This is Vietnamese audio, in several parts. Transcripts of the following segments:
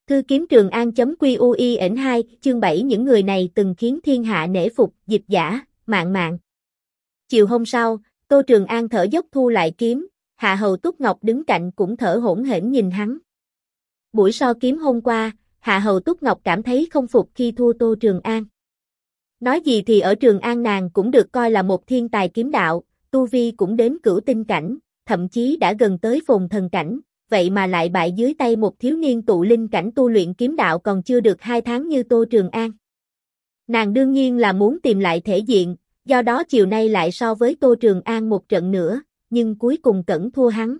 Cư kiếm Trường An.QUIN2, chương 7 những người này từng khiến thiên hạ nể phục, dịch giả, Mạn Mạn. Chiều hôm sau, Tô Trường An thở dốc thu lại kiếm, Hạ Hầu Túc Ngọc đứng cạnh cũng thở hổn hển nhìn hắn. Buổi so kiếm hôm qua, Hạ Hầu Túc Ngọc cảm thấy không phục khi thua Tô Trường An. Nói gì thì ở Trường An nàng cũng được coi là một thiên tài kiếm đạo, tu vi cũng đến cửu tinh cảnh, thậm chí đã gần tới phồn thần cảnh, vậy mà lại bại dưới tay một thiếu niên tụ linh cảnh tu luyện kiếm đạo còn chưa được 2 tháng như Tô Trường An. Nàng đương nhiên là muốn tìm lại thể diện, do đó chiều nay lại so với Tô Trường An một trận nữa, nhưng cuối cùng cẩn thua hắn.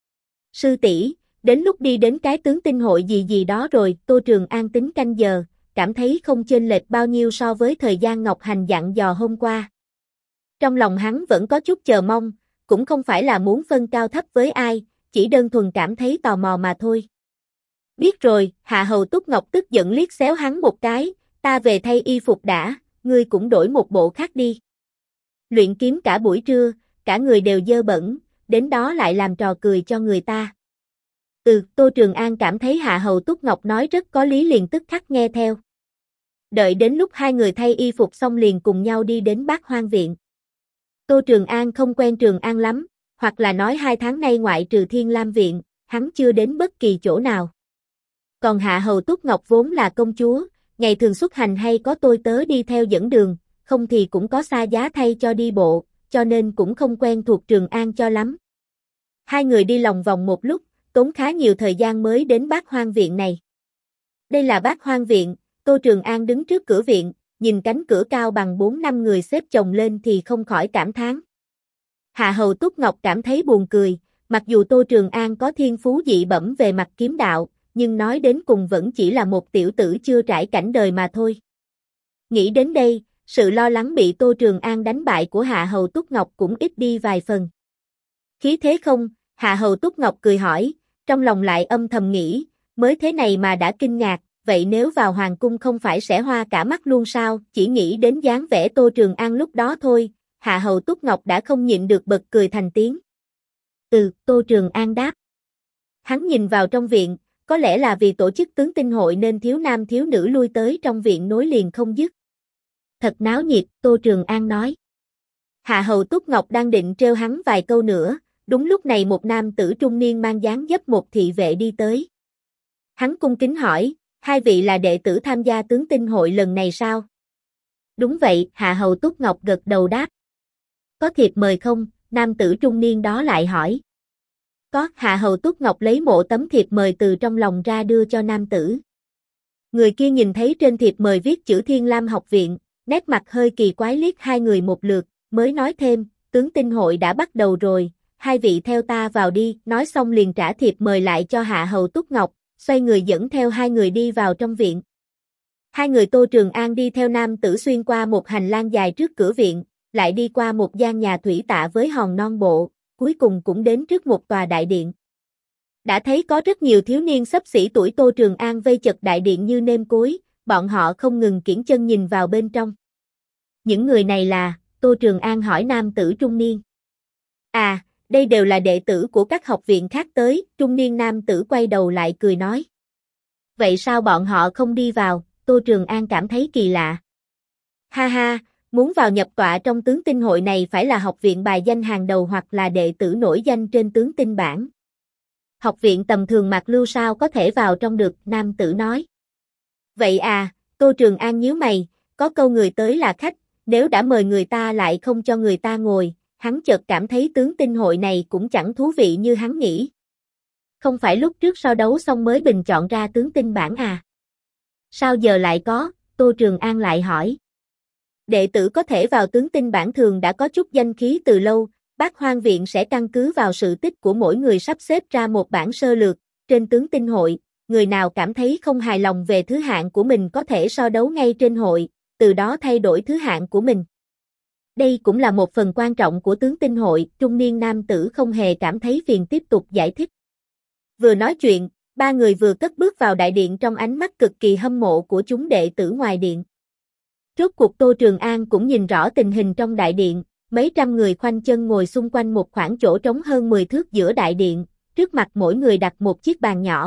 Sư tỷ, đến lúc đi đến cái tướng tinh hội gì gì đó rồi, Tô Trường An tính canh giờ, cảm thấy không chênh lệch bao nhiêu so với thời gian Ngọc Hành dặn dò hôm qua. Trong lòng hắn vẫn có chút chờ mong, cũng không phải là muốn phân cao thấp với ai, chỉ đơn thuần cảm thấy tò mò mà thôi. Biết rồi, Hạ Hầu Túc Ngọc tức giận liếc xéo hắn một cái, ta về thay y phục đã, ngươi cũng đổi một bộ khác đi. Luyện kiếm cả buổi trưa, cả người đều dơ bẩn, đến đó lại làm trò cười cho người ta. Tô Trường An cảm thấy Hạ Hầu Túc Ngọc nói rất có lý liền tức khắc nghe theo. Đợi đến lúc hai người thay y phục xong liền cùng nhau đi đến Bát Hoang Viện. Tô Trường An không quen Trường An lắm, hoặc là nói 2 tháng nay ngoại trừ Thiên Lam Viện, hắn chưa đến bất kỳ chỗ nào. Còn Hạ Hầu Túc Ngọc vốn là công chúa, ngày thường xuất hành hay có tôi tớ đi theo dẫn đường, không thì cũng có xa giá thay cho đi bộ, cho nên cũng không quen thuộc Trường An cho lắm. Hai người đi lòng vòng một lúc, tốn khá nhiều thời gian mới đến Bát Hoang Viện này. Đây là Bát Hoang Viện, Tô Trường An đứng trước cửa viện, nhìn cánh cửa cao bằng 4-5 người xếp chồng lên thì không khỏi cảm thán. Hạ Hầu Túc Ngọc cảm thấy buồn cười, mặc dù Tô Trường An có thiên phú dị bẩm về mặt kiếm đạo, nhưng nói đến cùng vẫn chỉ là một tiểu tử chưa trải cảnh đời mà thôi. Nghĩ đến đây, sự lo lắng bị Tô Trường An đánh bại của Hạ Hầu Túc Ngọc cũng ít đi vài phần. Khí thế không? Hạ Hầu Túc Ngọc cười hỏi, trong lòng lại âm thầm nghĩ, mới thế này mà đã kinh ngạc, vậy nếu vào hoàng cung không phải sẽ hoa cả mắt luôn sao? Chỉ nghĩ đến dáng vẻ Tô Trường An lúc đó thôi, Hạ Hầu Túc Ngọc đã không nhịn được bật cười thành tiếng. Tô Trường An đáp. Hắn nhìn vào trong viện, có lẽ là vì tổ chức tướng tinh hội nên thiếu nam thiếu nữ lui tới trong viện nối liền không dứt. Thật náo nhiệt, Tô Trường An nói. Hạ Hầu Túc Ngọc đang định trêu hắn vài câu nữa, đúng lúc này một nam tử trung niên mang dáng dấp một thị vệ đi tới. Hắn cung kính hỏi, hai vị là đệ tử tham gia tướng tinh hội lần này sao? Đúng vậy, Hạ Hầu Túc Ngọc gật đầu đáp. Có thiệp mời không? Nam tử trung niên đó lại hỏi. Có, Hạ Hầu Túc Ngọc lấy một tấm thiệp mời từ trong lòng ra đưa cho nam tử. Người kia nhìn thấy trên thiệp mời viết chữ Thiên Lam Học Viện, nét mặt hơi kỳ quái liếc hai người một lượt, mới nói thêm, tướng tinh hội đã bắt đầu rồi, hai vị theo ta vào đi, nói xong liền trả thiệp mời lại cho Hạ Hầu Túc Ngọc, xoay người dẫn theo hai người đi vào trong viện. Hai người Tô Trường An đi theo nam tử xuyên qua một hành lang dài trước cửa viện, lại đi qua một gian nhà thủy tạ với hòn non bộ, cuối cùng cũng đến trước một tòa đại điện. Đã thấy có rất nhiều thiếu niên xấp xỉ tuổi Tô Trường An vây chật đại điện như nêm cối, bọn họ không ngừng kiễng chân nhìn vào bên trong. Những người này là, Tô Trường An hỏi nam tử trung niên. À, đây đều là đệ tử của các học viện khác tới, trung niên nam tử quay đầu lại cười nói. Vậy sao bọn họ không đi vào? Tô Trường An cảm thấy kỳ lạ. Ha ha, muốn vào nhập tọa trong tướng tinh hội này phải là học viện bài danh hàng đầu hoặc là đệ tử nổi danh trên tướng tinh bảng. Học viện tầm thường Mạc Lưu sao có thể vào trong được, nam tử nói. Vậy à, Tô Trường An nhíu mày, có câu người tới là khách, nếu đã mời người ta lại không cho người ta ngồi, hắn chợt cảm thấy tướng tinh hội này cũng chẳng thú vị như hắn nghĩ. Không phải lúc trước so đấu xong mới bình chọn ra tướng tinh bảng à? Sao giờ lại có? Tô Trường An lại hỏi. Đệ tử có thể vào tướng tinh bảng thường đã có chút danh khí từ lâu, Bát Hoang Viện sẽ căn cứ vào sự tích của mỗi người sắp xếp ra một bảng sơ lược, trên tướng tinh hội, người nào cảm thấy không hài lòng về thứ hạng của mình có thể so đấu ngay trên hội, từ đó thay đổi thứ hạng của mình. Đây cũng là một phần quan trọng của tướng tinh hội, trung niên nam tử không hề cảm thấy phiền tiếp tục giải thích. Vừa nói chuyện, ba người vừa cất bước vào đại điện trong ánh mắt cực kỳ hâm mộ của chúng đệ tử ngoài điện. Rốt cuộc Tô Trường An cũng nhìn rõ tình hình trong đại điện, mấy trăm người khoanh chân ngồi xung quanh một khoảng chỗ trống hơn 10 thước giữa đại điện, trước mặt mỗi người đặt một chiếc bàn nhỏ,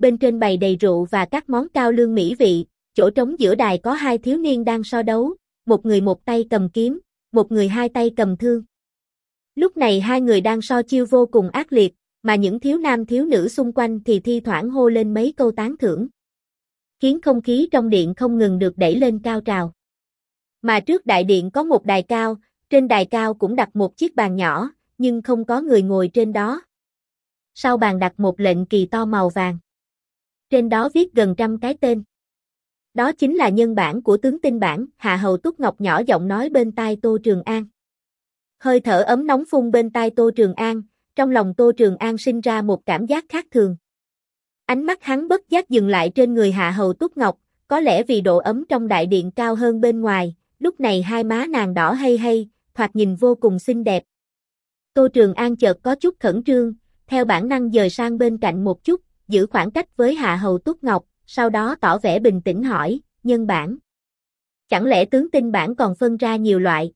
bên trên bày đầy rượu và các món cao lương mỹ vị, chỗ trống giữa đài có hai thiếu niên đang so đấu, một người một tay cầm kiếm, một người hai tay cầm thương. Lúc này hai người đang so chiêu vô cùng ác liệt, mà những thiếu nam thiếu nữ xung quanh thì thi thoảng hô lên mấy câu tán thưởng. Khiến không khí trong điện không ngừng được đẩy lên cao trào. Mà trước đại điện có một đài cao, trên đài cao cũng đặt một chiếc bàn nhỏ, nhưng không có người ngồi trên đó. Sau bàn đặt một lệnh kỳ to màu vàng. Trên đó viết gần 100 cái tên. Đó chính là nhân bản của tướng tinh bản, Hạ Hầu Túc Ngọc nhỏ giọng nói bên tai Tô Trường An. Hơi thở ấm nóng phun bên tai Tô Trường An, trong lòng Tô Trường An sinh ra một cảm giác khác thường. Ánh mắt hắn bất giác dừng lại trên người Hạ Hầu Túc Ngọc, có lẽ vì độ ấm trong đại điện cao hơn bên ngoài, lúc này hai má nàng đỏ hay hay, thoạt nhìn vô cùng xinh đẹp. Tô Trường An chợt có chút khẩn trương, theo bản năng dời sang bên cạnh một chút, giữ khoảng cách với Hạ Hầu Túc Ngọc, sau đó tỏ vẻ bình tĩnh hỏi, nhân bản. Chẳng lẽ tướng tinh bản còn phân ra nhiều loại?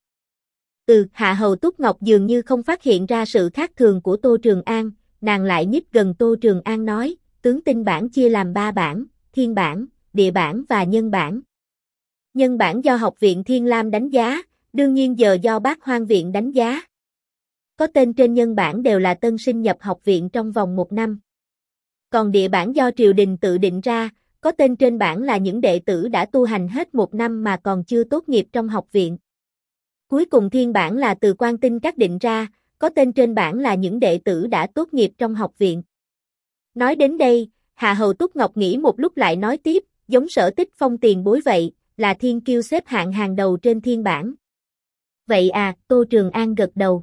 Hạ Hầu Túc Ngọc dường như không phát hiện ra sự khác thường của Tô Trường An, nàng lại nhích gần Tô Trường An nói, tướng tinh bản chia làm 3 bản, thiên bản, địa bản và nhân bản. Nhân bản do Học viện Thiên Lam đánh giá, đương nhiên giờ do Bát Hoang viện đánh giá. Có tên trên nhân bản đều là tân sinh nhập học viện trong vòng 1 năm. Còn địa bản do triều đình tự định ra, có tên trên bản là những đệ tử đã tu hành hết 1 năm mà còn chưa tốt nghiệp trong học viện. Cuối cùng thiên bản là từ Quan Tinh Các định ra, có tên trên bản là những đệ tử đã tốt nghiệp trong học viện. Nói đến đây, Hạ Hầu Túc Ngọc nghĩ một lúc lại nói tiếp, giống Sở Tích Phong tiền bối vậy, là thiên kiêu xếp hạng hàng đầu trên thiên bản. Vậy à, Tô Trường An gật đầu.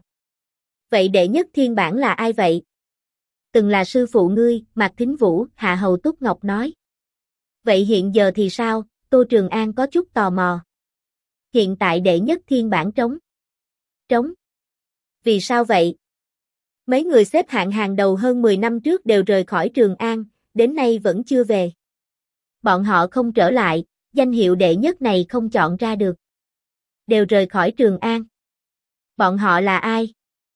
Vậy đệ nhất thiên bản là ai vậy? Từng là sư phụ ngươi, Mạc Thính Vũ, Hạ Hầu Túc Ngọc nói. Vậy hiện giờ thì sao? Tô Trường An có chút tò mò. Hiện tại đệ nhất thiên bản trống. Trống? Vì sao vậy? Mấy người xếp hạng hàng đầu hơn 10 năm trước đều rời khỏi Trường An, đến nay vẫn chưa về. Bọn họ không trở lại, danh hiệu đệ nhất này không chọn ra được. Đều rời khỏi Trường An. Bọn họ là ai?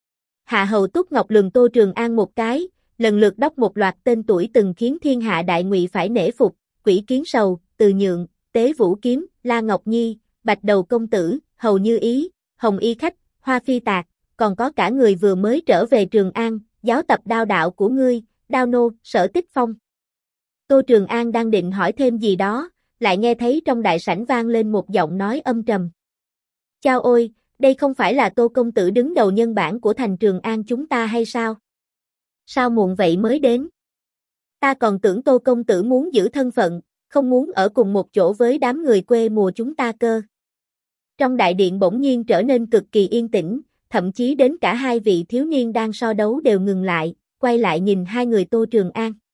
Hạ Hầu Túc Ngọc lườm Tô Trường An một cái, lần lượt đọc một loạt tên tuổi từng khiến thiên hạ đại ngụy phải nể phục, Quỷ Kiến Sầu, Từ Nhượng, Tế Vũ Kiếm, La Ngọc Nhi, Bạch Đầu Công Tử, Hầu Như Ý, Hồng Y Khách, Hoa Phi Tạc, còn có cả người vừa mới trở về Trường An, giáo tập đao đạo của ngươi, Đao Nô, Sở Tích Phong. Tô Trường An đang định hỏi thêm gì đó, lại nghe thấy trong đại sảnh vang lên một giọng nói âm trầm. Chao ôi, đây không phải là Tô Công Tử đứng đầu nhân bản của thành Trường An chúng ta hay sao? Sao muộn vậy mới đến? Ta còn tưởng Tô Công Tử muốn giữ thân phận, không muốn ở cùng một chỗ với đám người quê mùa chúng ta cơ. Trong đại điện bỗng nhiên trở nên cực kỳ yên tĩnh, thậm chí đến cả hai vị thiếu niên đang so đấu đều ngừng lại, quay lại nhìn hai người Tô Trường An.